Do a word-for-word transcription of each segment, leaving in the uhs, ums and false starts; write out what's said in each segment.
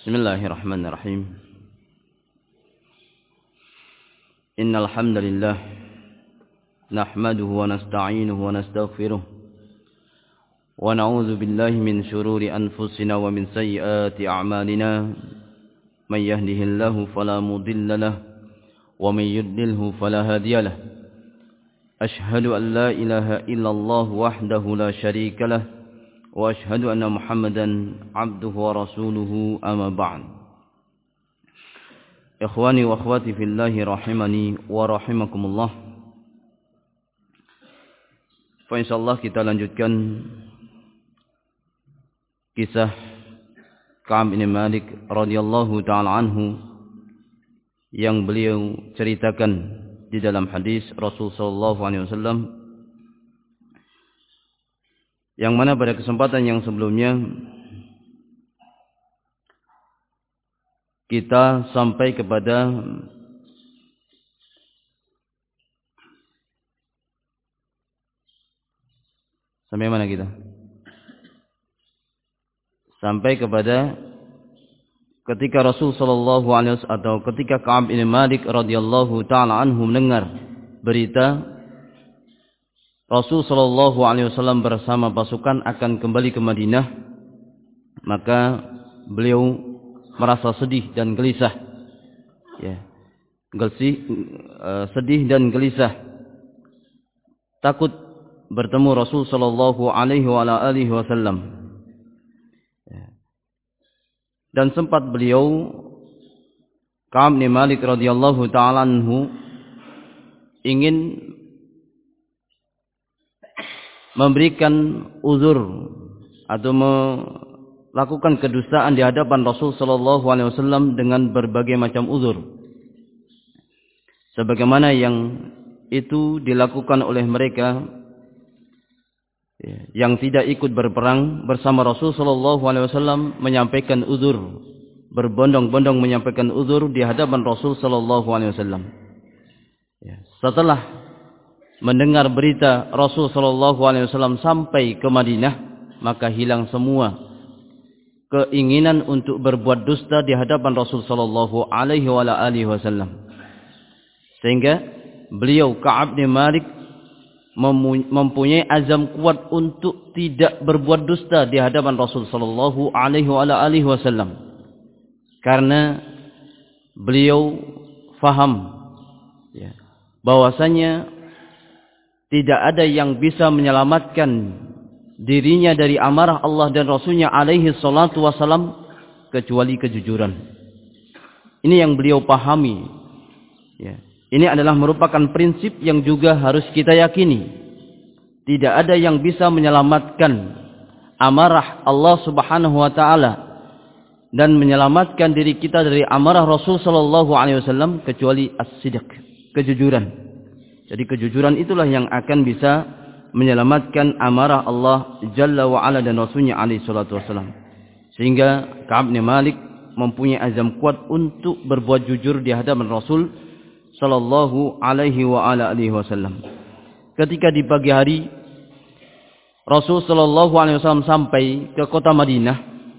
Bismillahirrahmanirrahim. Innal hamdalillah nahmaduhu wa nasta'inuhu wa nastaghfiruh wa na'udzu billahi min shururi anfusina wa min sayyiati a'malina. May yahdihillahu fala mudilla lahu wa may yudlilhu fala hadiya lahu. Ashhadu an la ilaha illallah wahdahu la syarika lahu wa ashhadu anna Muhammadan abduhu wa rasuluhu, amma ba'd. Ikhwani wa akhwati fillahi rahimani wa rahimakumullah. Fa insyaallah kita lanjutkan kisah Ka'ab bin Malik radhiyallahu taala anhu yang beliau ceritakan di dalam hadis Rasul sallallahu alaihi wasallam, yang mana pada kesempatan yang sebelumnya kita sampai kepada sampai mana kita? Sampai kepada ketika Rasul sallallahu alaihi wasallam atau ketika Ka'ab bin Malik radhiyallahu taala anhu mendengar berita Rasul sallallahu alaihi wasallam bersama pasukan akan kembali ke Madinah, maka beliau merasa sedih dan gelisah. Ya. Gelisah, uh, sedih dan gelisah. Takut bertemu Rasul sallallahu alaihi wasallam. Ya. Dan sempat beliau Ka'ab bin Malik radhiyallahu taala anhu ingin memberikan uzur atau melakukan kedustaan di hadapan Rasul sallallahu alaihi wasallam dengan berbagai macam uzur, sebagaimana yang itu dilakukan oleh mereka yang tidak ikut berperang bersama Rasul sallallahu alaihi wasallam, menyampaikan uzur, berbondong-bondong menyampaikan uzur di hadapan Rasul sallallahu alaihi wasallam. Setelah mendengar berita Rasul sallallahu alaihi wasallam sampai ke Madinah, maka hilang semua keinginan untuk berbuat dusta di hadapan Rasul sallallahu alaihi wasallam. Sehingga beliau Ka'ab bin Malik mempunyai azam kuat untuk tidak berbuat dusta di hadapan Rasul sallallahu alaihi wasallam. Karena beliau faham ya, bahwasanya tidak ada yang bisa menyelamatkan dirinya dari amarah Allah dan Rasulnya alaihi salatu wassalam kecuali kejujuran. Ini yang beliau pahami. Ya. Ini adalah merupakan prinsip yang juga harus kita yakini. Tidak ada yang bisa menyelamatkan amarah Allah subhanahu wa ta'ala dan menyelamatkan diri kita dari amarah Rasul sallallahu alaihi wasallam kecuali as-sidq, kejujuran. Jadi kejujuran itulah yang akan bisa menyelamatkan amarah Allah Jalla wa'ala dan Rasulnya alaihi salatu wassalam. Sehingga Ka'ab bin Malik mempunyai azam kuat untuk berbuat jujur di hadapan Rasul sallallahu alaihi wasallam. Ketika di pagi hari Rasul sallallahu alaihi wasallam sampai ke kota Madinah,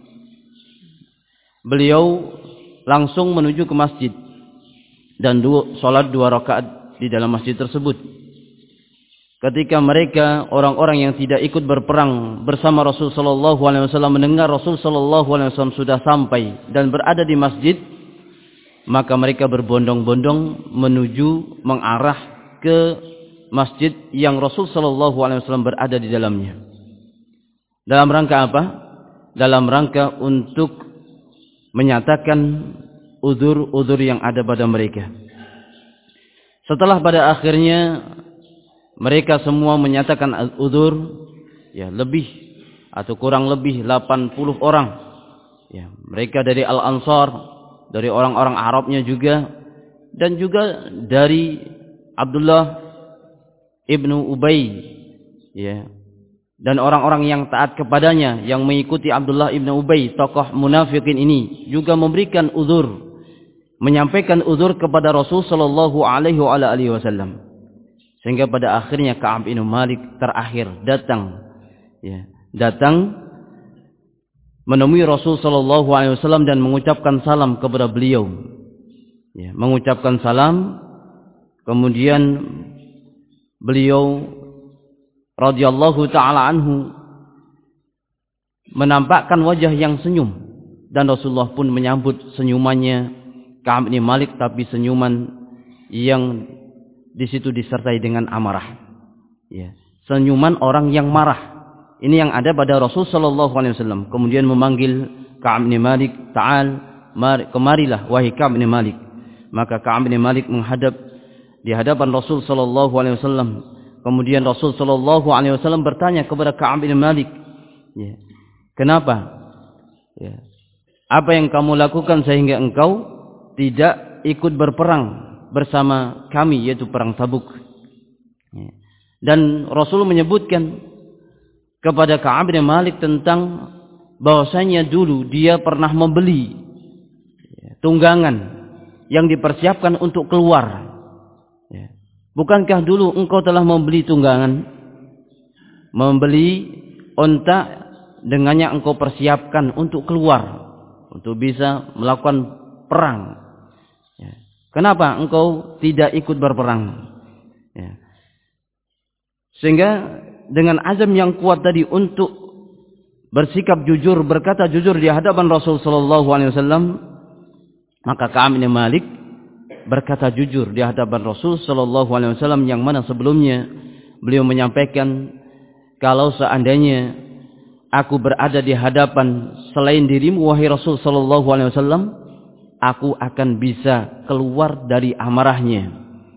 beliau langsung menuju ke masjid dan dua, salat dua rakaat di dalam masjid tersebut. Ketika mereka orang-orang yang tidak ikut berperang bersama Rasul sallallahu alaihi wasallam mendengar Rasul sallallahu alaihi wasallam sudah sampai dan berada di masjid, maka mereka berbondong-bondong menuju mengarah ke masjid yang Rasul sallallahu alaihi wasallam berada di dalamnya. Dalam rangka apa? Dalam rangka untuk menyatakan uzur-uzur yang ada pada mereka. Setelah pada akhirnya mereka semua menyatakan uzur, ya lebih atau kurang lebih delapan puluh orang. Ya, mereka dari Al-Ansar, dari orang-orang Arabnya juga, dan juga dari Abdullah ibnu Ubay, ya, dan orang-orang yang taat kepadanya yang mengikuti Abdullah ibnu Ubay, tokoh munafikin ini juga memberikan uzur, menyampaikan uzur kepada Rasul sallallahu alaihi wasallam. Sehingga pada akhirnya Ka'ab bin Malik terakhir datang, ya, datang menemui Rasul sallallahu alaihi wasallam dan mengucapkan salam kepada beliau. Ya, mengucapkan salam, kemudian beliau radhiyallahu taala anhu menampakkan wajah yang senyum, dan Rasulullah pun menyambut senyumannya Ka'ab bin Malik, tapi senyuman yang di situ disertai dengan amarah. Ya, senyuman orang yang marah. Ini yang ada pada Rasul sallallahu alaihi wasallam. Kemudian memanggil Ka'ab bin Malik, "Ta'al, kemarilah wahai Ka'ab bin Malik." Maka Ka'ab bin Malik menghadap di hadapan Rasul sallallahu alaihi wasallam. Kemudian Rasul sallallahu alaihi wasallam bertanya kepada Ka'ab bin Malik, ya, "Kenapa? Ya, apa yang kamu lakukan sehingga engkau tidak ikut berperang bersama kami, yaitu perang Tabuk?" Ya. Dan Rasul menyebutkan kepada Ka'ab bin Malik tentang bahwasanya dulu dia pernah membeli tunggangan yang dipersiapkan untuk keluar. Ya. Bukankah dulu engkau telah membeli tunggangan, membeli unta, dengannya engkau persiapkan untuk keluar, untuk bisa melakukan perang. Ya. Kenapa engkau tidak ikut berperang? Ya. Sehingga dengan azam yang kuat tadi untuk bersikap jujur, berkata jujur di hadapan Rasul sallallahu alaihi wasallam, maka Ka'ab bin Malik berkata jujur di hadapan Rasul sallallahu alaihi wasallam, yang mana sebelumnya beliau menyampaikan, kalau seandainya aku berada di hadapan selain dirimu wahai Rasul sallallahu alaihi wasallam, aku akan bisa keluar dari amarahnya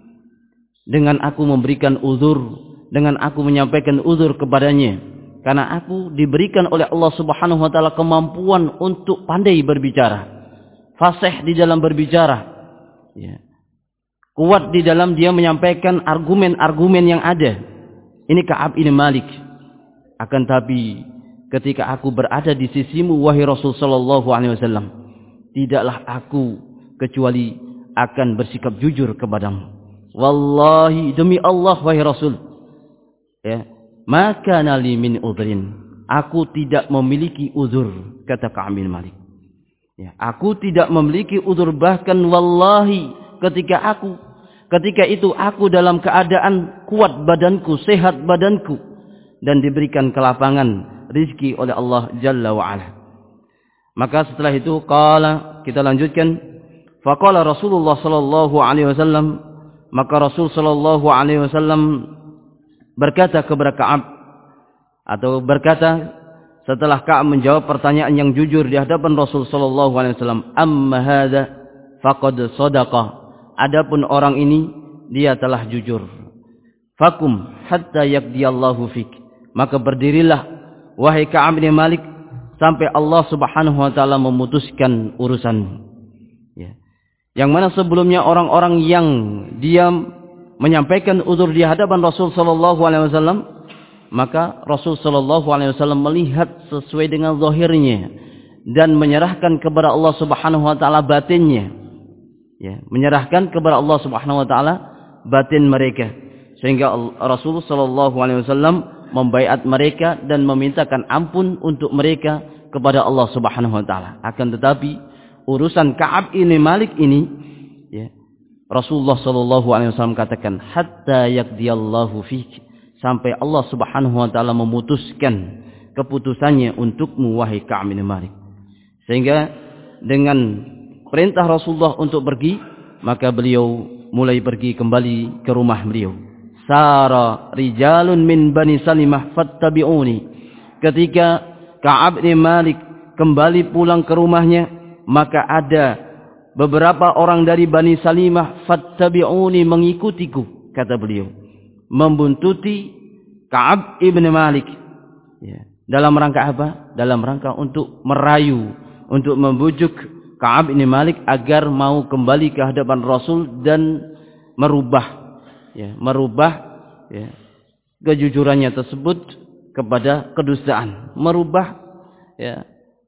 dengan aku memberikan uzur, dengan aku menyampaikan uzur kepadanya, karena aku diberikan oleh Allah Subhanahu wa taala kemampuan untuk pandai berbicara, fasih di dalam berbicara, ya, kuat di dalam dia menyampaikan argumen-argumen yang ada. Ini Ka'ab bin Malik. Akan tapi ketika aku berada di sisimu wahai Rasul sallallahu alaihi wasallam, tidaklah aku kecuali akan bersikap jujur kepadamu. Wallahi, demi Allah wahai Rasul, ya, maka nali min udhrin, aku tidak memiliki uzur, kata Ka'ab bin Malik. Ya, aku tidak memiliki uzur, bahkan wallahi ketika aku ketika itu aku dalam keadaan kuat badanku, sehat badanku, dan diberikan kelapangan rizki oleh Allah Jalla wa Ala. Maka setelah itu qala, kita lanjutkan, faqala Rasulullah sallallahu alaihi wasallam, maka Rasul sallallahu alaihi wasallam berkata kepada Ka'ab, atau berkata setelah Ka'ab menjawab pertanyaan yang jujur di hadapan Rasul sallallahu alaihi wasallam, amma hadza faqad sadaqa, adapun orang ini dia telah jujur. Fakum hatta yaqdiyallahu fik, maka berdirilah wahai Ka'ab bin Malik sampai Allah Subhanahu wa taala memutuskan urusanmu. Ya. Yang mana sebelumnya orang-orang yang dia menyampaikan uzur di hadapan Rasul sallallahu alaihi wasallam, maka Rasul sallallahu alaihi wasallam melihat sesuai dengan zahirnya dan menyerahkan kepada Allah Subhanahu wa taala batinnya. Ya, menyerahkan kepada Allah Subhanahu wa taala batin mereka, sehingga Rasul sallallahu alaihi wasallam membaiat mereka dan memintakan ampun untuk mereka kepada Allah Subhanahu wa taala. Akan tetapi urusan Ka'ab bin Malik ini, ya, Rasulullah sallallahu alaihi wasallam katakan hatta yaqdiyallahu fik, sampai Allah Subhanahu wa taala memutuskan keputusannya untukmu wahai Ka'ab bin Malik. Sehingga dengan perintah Rasulullah untuk pergi, maka beliau mulai pergi kembali ke rumah beliau. Sara rijalun min Bani Salimah fattabi'uni. Ketika Ka'ab bin Malik kembali pulang ke rumahnya, maka ada beberapa orang dari Bani Salimah fattabi'uni, mengikutiku, kata beliau, membuntuti Ka'ab ibn Malik. Ya. Dalam rangka apa? Dalam rangka untuk merayu, untuk membujuk Ka'ab bin Malik agar mau kembali ke hadapan Rasul dan merubah, ya, merubah ya, kejujurannya tersebut kepada kedustaan, merubah ya,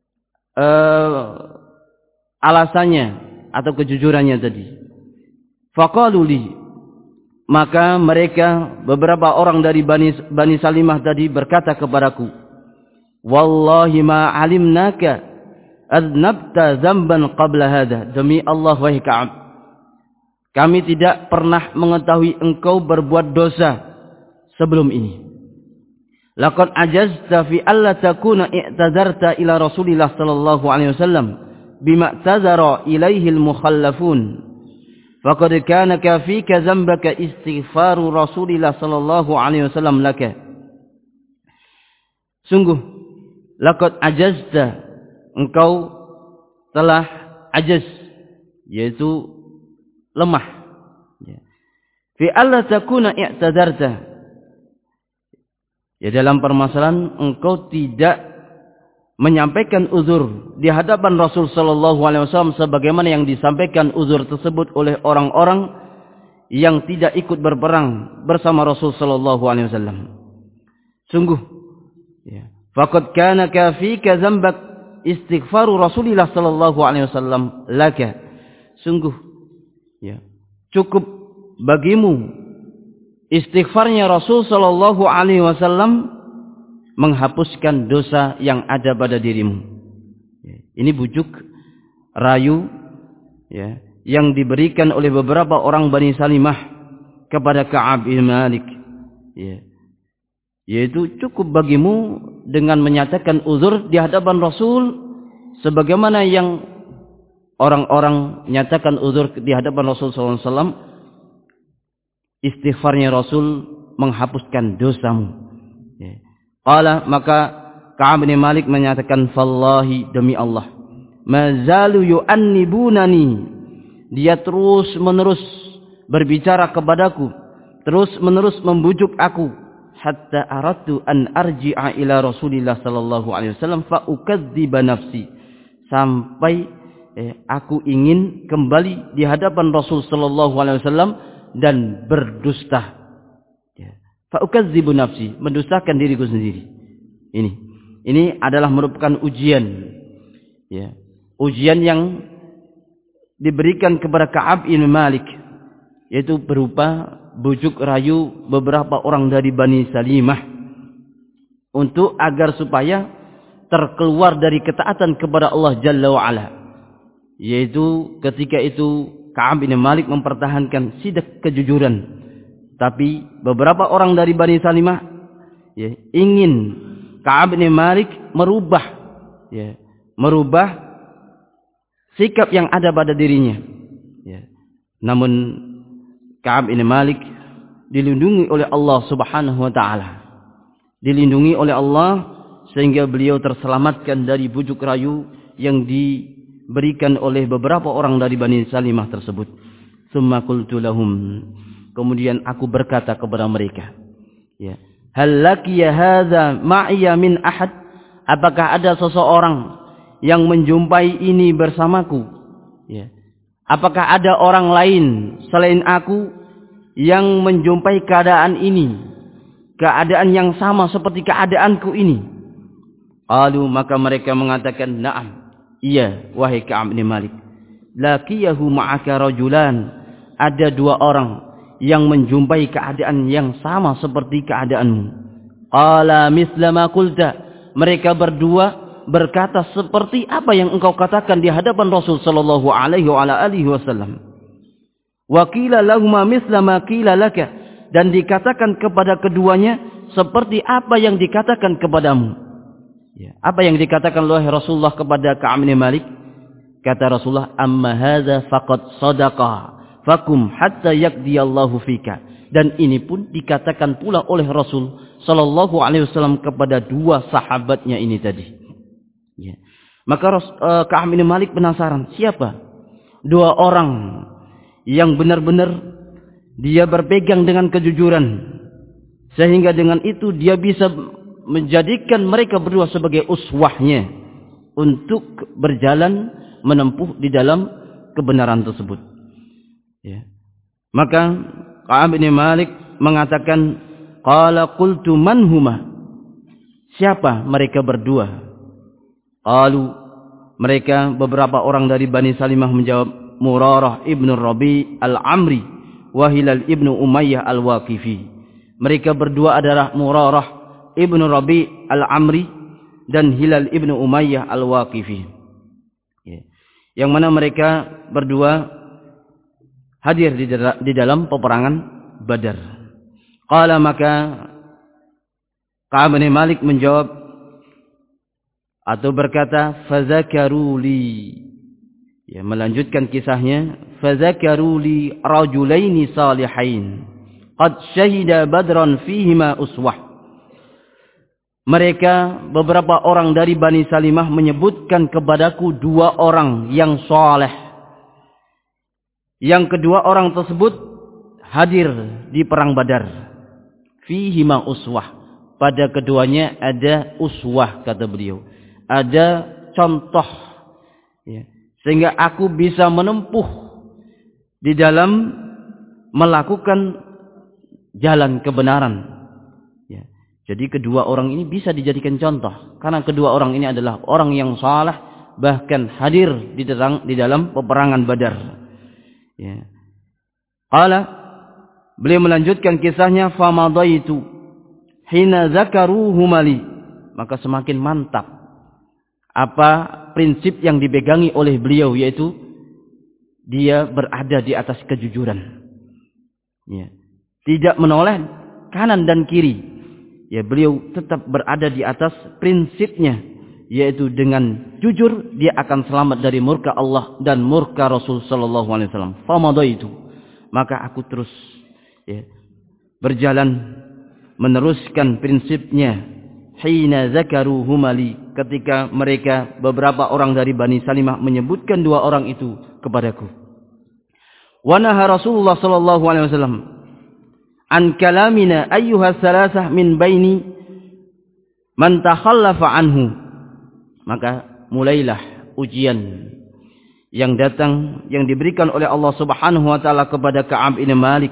uh, alasannya atau kejujurannya tadi. Faqalu li, maka mereka beberapa orang dari Bani, Bani Salimah tadi berkata kepadaku, wallahi ma alimnaka adnabta dzamban qabla hadha. Demi Allah wahai Ka'ab, kami tidak pernah mengetahui engkau berbuat dosa sebelum ini. Laqad ajazta fi alla takuna i'tazarta ila Rasulillah sallallahu alaihi wasallam bima tazara ilaihi al-mukhallafun. Faqad kana kafika dzambaka istighfaru Rasulillah sallallahu alaihi wasallam laka. Sungguh laqad ajazta, engkau telah ajaz, yaitu lemah. Fi alla takuna i'tazarta, ya dalam permasalahan engkau tidak menyampaikan uzur di hadapan Rasul sallallahu alaihi wasallam sebagaimana yang disampaikan uzur tersebut oleh orang-orang yang tidak ikut berperang bersama Rasul sallallahu alaihi wasallam. Sungguh ya, faqad kana kafika dzambak istighfaru Rasulillah sallallahu alaihi wasallam laka. Sungguh ya, cukup bagimu istighfarnya Rasul sallallahu alaihi wasallam menghapuskan dosa yang ada pada dirimu. Ini bujuk rayu ya, yang diberikan oleh beberapa orang Bani Salimah kepada Ka'ab bin Malik. Ya. Yaitu cukup bagimu dengan menyatakan uzur di hadapan Rasul sebagaimana yang orang-orang nyatakan uzur di hadapan Rasul sallallahu alaihi wasallam. Istighfarnya Rasul menghapuskan dosamu. Ya. Qala, maka Ka'ab bin Malik menyatakan, fallahi, demi Allah, mazalu yu'annibunani, dia terus menerus berbicara kepadaku, terus menerus membujuk aku, hatta aradtu an arji'a ila Rasulillah sallallahu alaihi wasallam fa ukadziba nafsi, sampai eh, aku ingin kembali di hadapan Rasul sallallahu alaihi wasallam dan berdusta. Fa ukadzibu nafsi, mendustakan diriku sendiri. Ini, ini adalah merupakan ujian, ya, ujian yang diberikan kepada Ka'ab bin Malik, yaitu berupa bujuk rayu beberapa orang dari Bani Salimah untuk agar supaya terkeluar dari ketaatan kepada Allah Jalla wa'ala. Yaitu ketika itu Ka'ab bin Malik mempertahankan sidak kejujuran. Tapi beberapa orang dari Bani Salimah ya, ingin Ka'ab bin Malik merubah ya, merubah sikap yang ada pada dirinya. Ya. Namun Ka'ab bin Malik dilindungi oleh Allah Subhanahu wa taala. Dilindungi oleh Allah sehingga beliau terselamatkan dari bujuk rayu yang diberikan oleh beberapa orang dari Bani Salimah tersebut. Tsumma qultu lahum, kemudian aku berkata kepada mereka, ya, hal laqiya hadza ma'iya min ahad, apakah ada seseorang yang menjumpai ini bersamaku? Ya. Apakah ada orang lain selain aku yang menjumpai keadaan ini, keadaan yang sama seperti keadaanku ini? Qalu, maka mereka mengatakan, na'am, iya wahai Ka'ab bin Malik. Laqiyahu ma'aka rajulan, ada dua orang yang menjumpai keadaan yang sama seperti keadaanmu. Qala misla ma qulta, mereka berdua berkata seperti apa yang engkau katakan di hadapan Rasul sallallahu alaihi wa ala alihi wasallam. Wa qila lahumma misla ma qila laka, dan dikatakan kepada keduanya seperti apa yang dikatakan kepadamu. Ya, apa yang dikatakan oleh Rasulullah kepada Ka'ab bin Malik? Kata Rasulullah, amma hadza faqad sadaqa fakum hatta yaqdiyallahu fika. Dan ini pun dikatakan pula oleh Rasul sallallahu alaihi wasallam kepada dua sahabatnya ini tadi. Ya. Maka uh, Ka'ab bin Malik penasaran, siapa dua orang yang benar-benar dia berpegang dengan kejujuran sehingga dengan itu dia bisa menjadikan mereka berdua sebagai uswahnya untuk berjalan menempuh di dalam kebenaran tersebut. Ya. Maka Ka'ab bin Malik mengatakan, qala qultu man huma, siapa mereka berdua? Qalu, mereka beberapa orang dari Bani Salimah menjawab, Murarah ibnu Rabi al-Amri wa Hilal ibnu Umayyah al-Waqifi. Mereka berdua adalah Murarah ibnu Rabi al-Amri dan Hilal ibnu Umayyah al-Waqifi. Ya. Yang mana mereka berdua hadir di, di dalam peperangan Badar. Qala maka Ka'ab bin Malik menjawab atau berkata, fazakaruli, ya, melanjutkan kisahnya, fazakaruli rajulaini salihain qad syahida badran fihima uswah. Mereka beberapa orang dari Bani Salimah menyebutkan kepadaku dua orang yang saleh. Yang kedua orang tersebut hadir di perang Badar. Fihima uswah. Pada keduanya ada uswah, kata beliau. Ada contoh. Ya. Sehingga aku bisa menempuh di dalam melakukan jalan kebenaran. Ya. Jadi kedua orang ini bisa dijadikan contoh. Karena kedua orang ini adalah orang yang saleh. Bahkan hadir di dalam, di dalam peperangan Badar. Ya. Qala, beliau melanjutkan kisahnya, famadaitu hina zakaruhuma li, maka semakin mantap apa prinsip yang dipegangi oleh beliau, yaitu dia berada di atas kejujuran. Ya. Tidak menoleh kanan dan kiri. Ya, beliau tetap berada di atas prinsipnya, yaitu dengan jujur dia akan selamat dari murka Allah dan murka Rasul sallallahu alaihi wasallam. Famadaitu, maka aku terus ya, berjalan meneruskan prinsipnya. Hina zakaru humali, ketika mereka beberapa orang dari Bani Salimah menyebutkan dua orang itu kepadaku. Wa naha Rasulullah sallallahu alaihi wasallam an kalamina ayyuha salasah min baini man takhallafa anhu. Maka mulailah ujian yang datang, yang diberikan oleh Allah Subhanahu wa taala kepada Ka'ab bin Malik.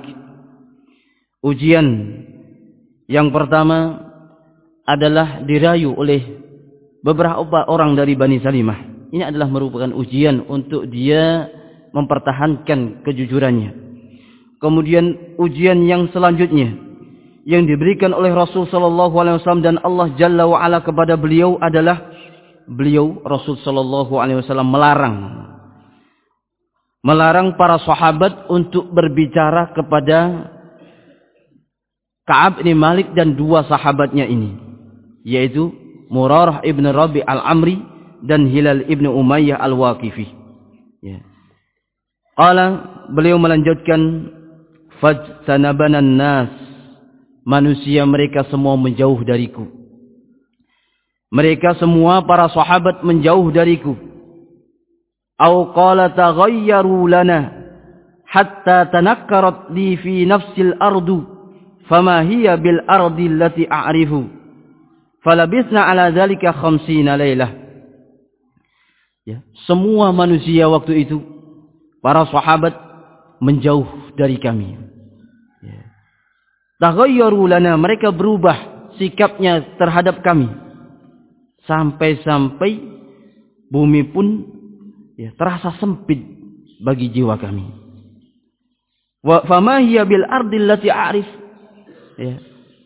Ujian yang pertama adalah dirayu oleh beberapa orang dari Bani Salimah. Ini adalah merupakan ujian untuk dia mempertahankan kejujurannya. Kemudian ujian yang selanjutnya yang diberikan oleh Rasul sallallahu alaihi wasallam dan Allah Jalla wa Ala kepada beliau adalah beliau Rasul sallallahu alaihi wasallam melarang melarang para sahabat untuk berbicara kepada Ka'ab bin Malik dan dua sahabatnya ini, yaitu Murarah ibn Rabi al-Amri dan Hilal ibn Umayyah al-Waqifi. Ya. Qala, beliau melanjutkan, fajtanabanan nas, manusia mereka semua menjauh dariku. Mereka semua para sahabat menjauh dariku. Au qala taghayyaru lana hatta tanakkarat li fi nafsil ardu. Fama hiya bil ardi allati a'rifu falabisna ala dzalika khamsina lailah. Ya, semua manusia waktu itu para sahabat menjauh dari kami. Ya. Taghayyaru lana, mereka berubah sikapnya terhadap kami sampai-sampai bumi pun ya, terasa sempit bagi jiwa kami. Wa fama hiya bil ardi allati a'rif. Ya.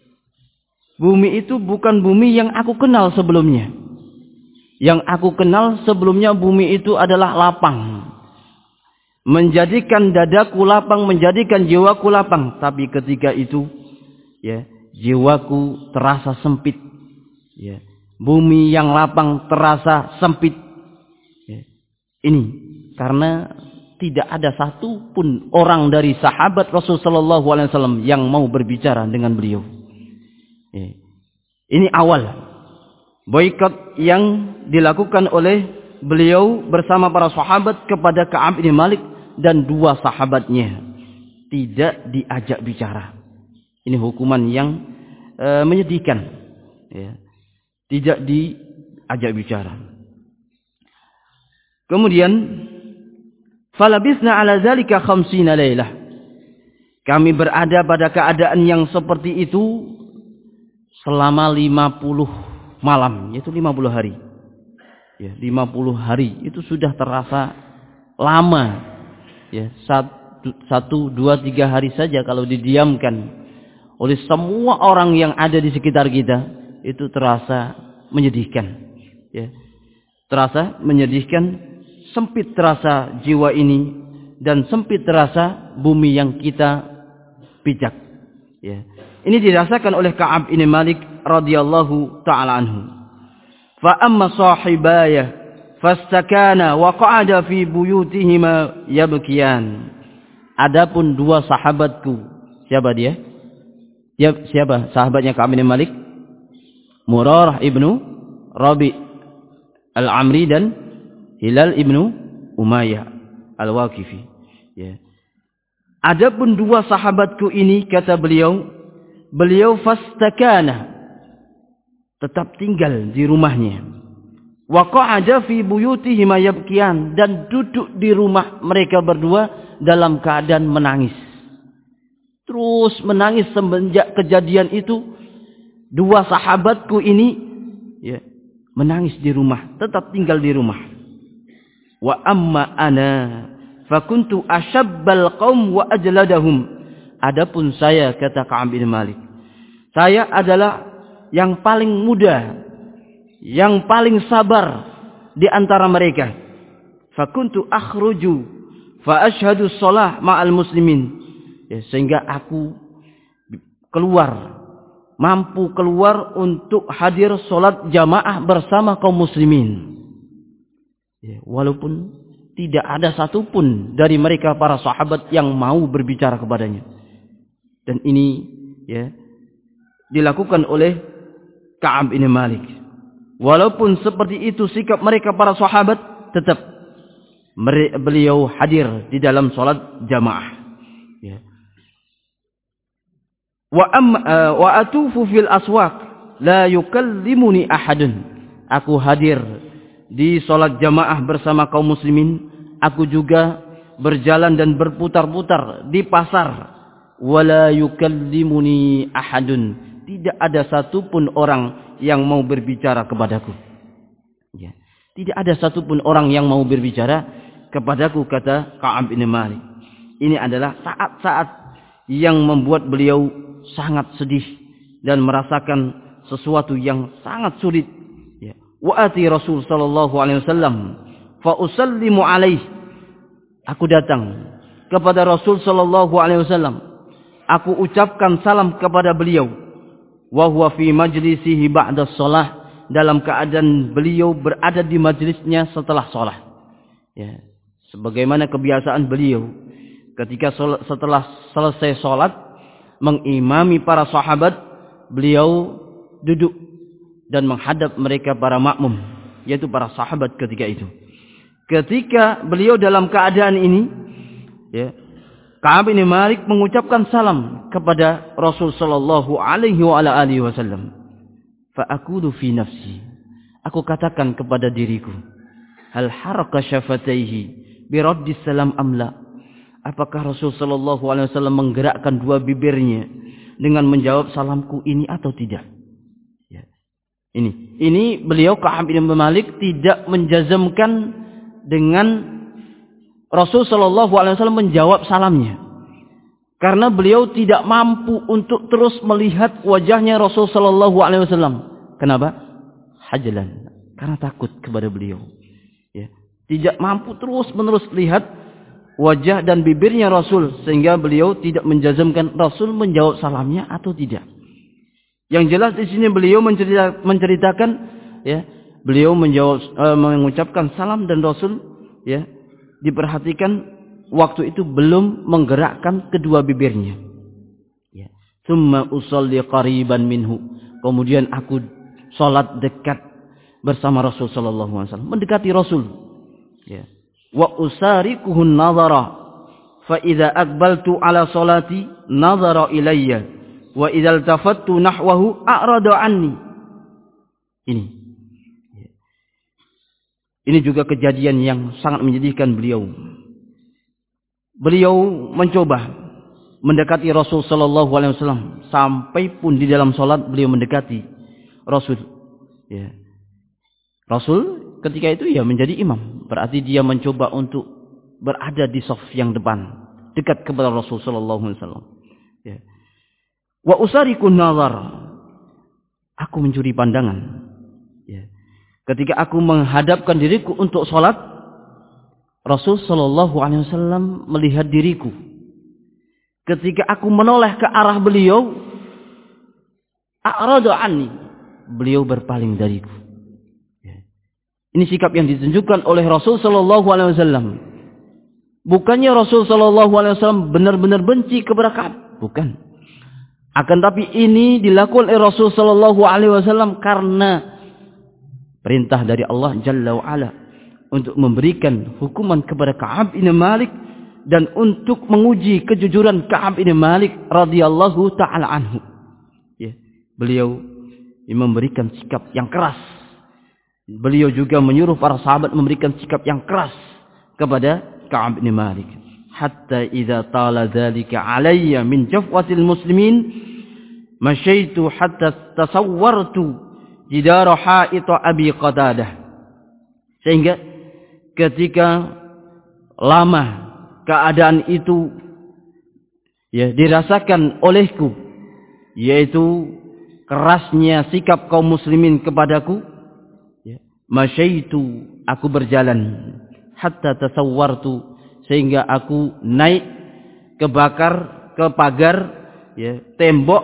Bumi itu bukan bumi yang aku kenal sebelumnya. Yang aku kenal sebelumnya bumi itu adalah lapang. Menjadikan dadaku lapang, menjadikan jiwaku lapang. Tapi ketika itu, ya, jiwaku terasa sempit. Ya. Bumi yang lapang terasa sempit. Ya. Ini karena tidak ada satu pun orang dari sahabat Rasul sallallahu alaihi wasallam yang mau berbicara dengan beliau. Ini awal boikot yang dilakukan oleh beliau bersama para sahabat kepada Ka'ab bin Malik dan dua sahabatnya. Tidak diajak bicara. Ini hukuman yang e, menyedihkan. Ya. Tidak diajak bicara. Kemudian falabisna ala zalika khamsina lailah. Kami berada pada keadaan yang seperti itu selama lima puluh malam, yaitu lima puluh hari. Ya, lima puluh hari itu sudah terasa lama. Ya, satu, satu, dua, tiga hari saja kalau didiamkan oleh semua orang yang ada di sekitar kita, itu terasa menyedihkan. Ya. Terasa menyedihkan, sempit terasa jiwa ini dan sempit terasa bumi yang kita pijak. Ya. Ini dirasakan oleh Ka'ab bin Malik radhiyallahu taala anhu. Fa amma sahibaya fastakana wa qa'ada fi buyutihima yabkiyan. Adapun dua sahabatku, siapa dia? Ya, siapa sahabatnya Ka'ab bin Malik? Murarah ibnu Rabi al-Amri dan Hilal ibnu Umayyah al-Waqifi. Ya. Adapun dua sahabatku ini, kata beliau, beliau fastakana, tetap tinggal di rumahnya. Wa qa'ada fi buyutihima yabkiyan, dan duduk di rumah mereka berdua dalam keadaan menangis. Terus menangis semenjak kejadian itu. Dua sahabatku ini ya, menangis di rumah, tetap tinggal di rumah. Wa amma ana fakuntu ashabbal qaum wa ajladahum. Adapun saya, kata Ka'ab bin Malik, saya adalah yang paling muda, yang paling sabar di antara mereka. Fakuntu akhruju fa ashhadu shalah ma'al muslimin. Ya, sehingga aku keluar, mampu keluar untuk hadir salat jamaah bersama kaum muslimin. Ya, walaupun tidak ada satupun dari mereka para sahabat yang mau berbicara kepadanya. Dan ini ya dilakukan oleh Ka'ab bin Malik. Walaupun seperti itu sikap mereka para sahabat, tetap beliau hadir di dalam salat jamaah. Ya. Wa am uh, wa atufu fil aswaq la yukallimuni ahadun. Aku hadir di salat jamaah bersama kaum muslimin. Aku juga berjalan dan berputar-putar di pasar. Wala yukallimuni ahadun. Tidak ada satupun orang yang mau berbicara kepadaku. Ya. Tidak ada satupun orang yang mau berbicara kepadaku, kata Ka'ab bin Malik. Ini adalah saat-saat yang membuat beliau sangat sedih dan merasakan sesuatu yang sangat sulit. Ya. Wa ati Rasul sallallahu alaihi wasallam fa usallimu alaihi. Aku datang kepada Rasul sallallahu alaihi wasallam. Aku ucapkan salam kepada beliau. Wa huwa fi majlisihi ba'da shalah, dalam keadaan beliau berada di majlisnya setelah salat. Ya. Sebagaimana kebiasaan beliau ketika setelah selesai salat mengimami para sahabat, beliau duduk dan menghadap mereka para makmum, yaitu para sahabat ketika itu. Ketika beliau dalam keadaan ini, ya, Ka'ab bin Malik mengucapkan salam kepada Rasul sallallahu alaihi wa ala alihi wasallam. Fa aqulu fi nafsi, aku katakan kepada diriku, hal haraka syafataihi bi raddi salam amla. Apakah Rasul sallallahu alaihi wasallam menggerakkan dua bibirnya dengan menjawab salamku ini atau tidak? Ya. Ini, ini beliau Ka'ab bin Malik tidak menjazamkan dengan Rasul sallallahu alaihi wasallam menjawab salamnya, karena beliau tidak mampu untuk terus melihat wajahnya Rasul sallallahu alaihi wasallam. Kenapa? Hajlan, karena takut kepada beliau. Ya. Tidak mampu terus menerus lihat wajah dan bibirnya Rasul, sehingga beliau tidak menjazamkan Rasul menjawab salamnya atau tidak. Yang jelas di sini beliau mencerita, menceritakan, ya, beliau menjawab, e, mengucapkan salam dan Rasul, ya, diperhatikan waktu itu belum menggerakkan kedua bibirnya. Ya. Tsumma usalli qariban minhu. Kemudian aku salat dekat bersama Rasul sallallahu alaihi wasallam, mendekati Rasul. Ya. Wa usarikuhun nazara fa idza aqbaltu ala salati nazara ilayya wa idza iltafattu nahwahu a'rada anni. Ini ini juga kejadian yang sangat menyedihkan beliau. Beliau mencoba mendekati Rasul sallallahu alaihi wasallam, sampai pun di dalam salat beliau mendekati Rasul. Ya. Rasul ketika itu ya menjadi imam, berarti dia mencoba untuk berada di saf yang depan, dekat kepada Rasul sallallahu alaihi wasallam. Ya. Wa usarikun nazar, aku mencuri pandangan. Ya. Ketika aku menghadapkan diriku untuk sholat, Rasul Shallallahu Alaihi Wasallam melihat diriku. Ketika aku menoleh ke arah beliau, a'rada anni, beliau berpaling dariku. Ya. Ini sikap yang ditunjukkan oleh Rasul Shallallahu Alaihi Wasallam. Bukannya Rasul Shallallahu Alaihi Wasallam benar-benar benci kepada Ka'ab, bukan. Akan tapi ini dilakukan oleh Rasul Shallallahu Alaihi Wasallam karena perintah dari Allah Jalla wa'ala untuk memberikan hukuman kepada Ka'ab bin Malik dan untuk menguji kejujuran Ka'ab bin Malik radhiyallahu ta'ala anhu. Ya, beliau memberikan sikap yang keras. Beliau juga menyuruh para sahabat memberikan sikap yang keras kepada Ka'ab bin Malik. Hatta idza tala dzalika alayya min jafwatil muslimin masyaitu hatta tasawwartu jidara ha'ita Abi Qatadah. Sehingga ketika lama keadaan itu ya dirasakan olehku, yaitu kerasnya sikap kaum muslimin kepadaku, ya, masyaitu, aku berjalan, hatta tasawwartu, sehingga aku naik ke bakar, ke pagar, ya, tembok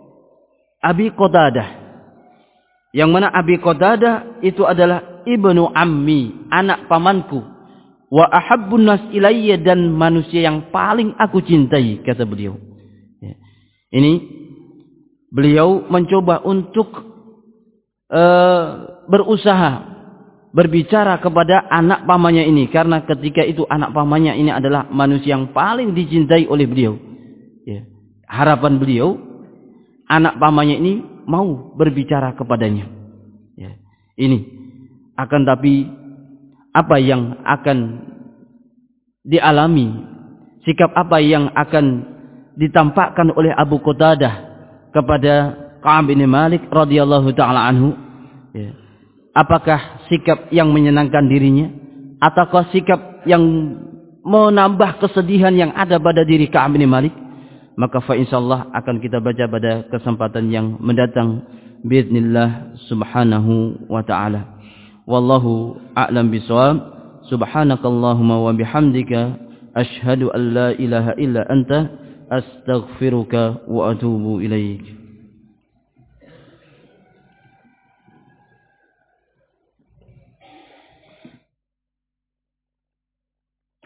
Abi Qatadah. Yang mana Abi Qatadah itu adalah ibnu ammi, anak pamanku. Wa ahabbun nas ilayya, dan manusia yang paling aku cintai, kata beliau. Ya. Ini beliau mencoba untuk uh, berusaha berbicara kepada anak pamannya ini, karena ketika itu anak pamannya ini adalah manusia yang paling dicintai oleh beliau. Ya. Harapan beliau, anak pamannya ini mau berbicara kepadanya. Ya. Ini akan tapi apa yang akan dialami, sikap apa yang akan ditampakkan oleh Abu Qatadah kepada Ka'ab bin Malik radhiyallahu ta'ala anhu, ya. Apakah sikap yang menyenangkan dirinya, ataukah sikap yang menambah kesedihan yang ada pada diri Ka'ab bin Malik? Maka fa insyaallah akan kita baca pada kesempatan yang mendatang biidznillah subhanahu wa ta'ala. Wallahu a'lam bishawab. Subhanakallahumma wa bihamdika asyhadu an la ilaha illa anta astaghfiruka wa atubu ilaik.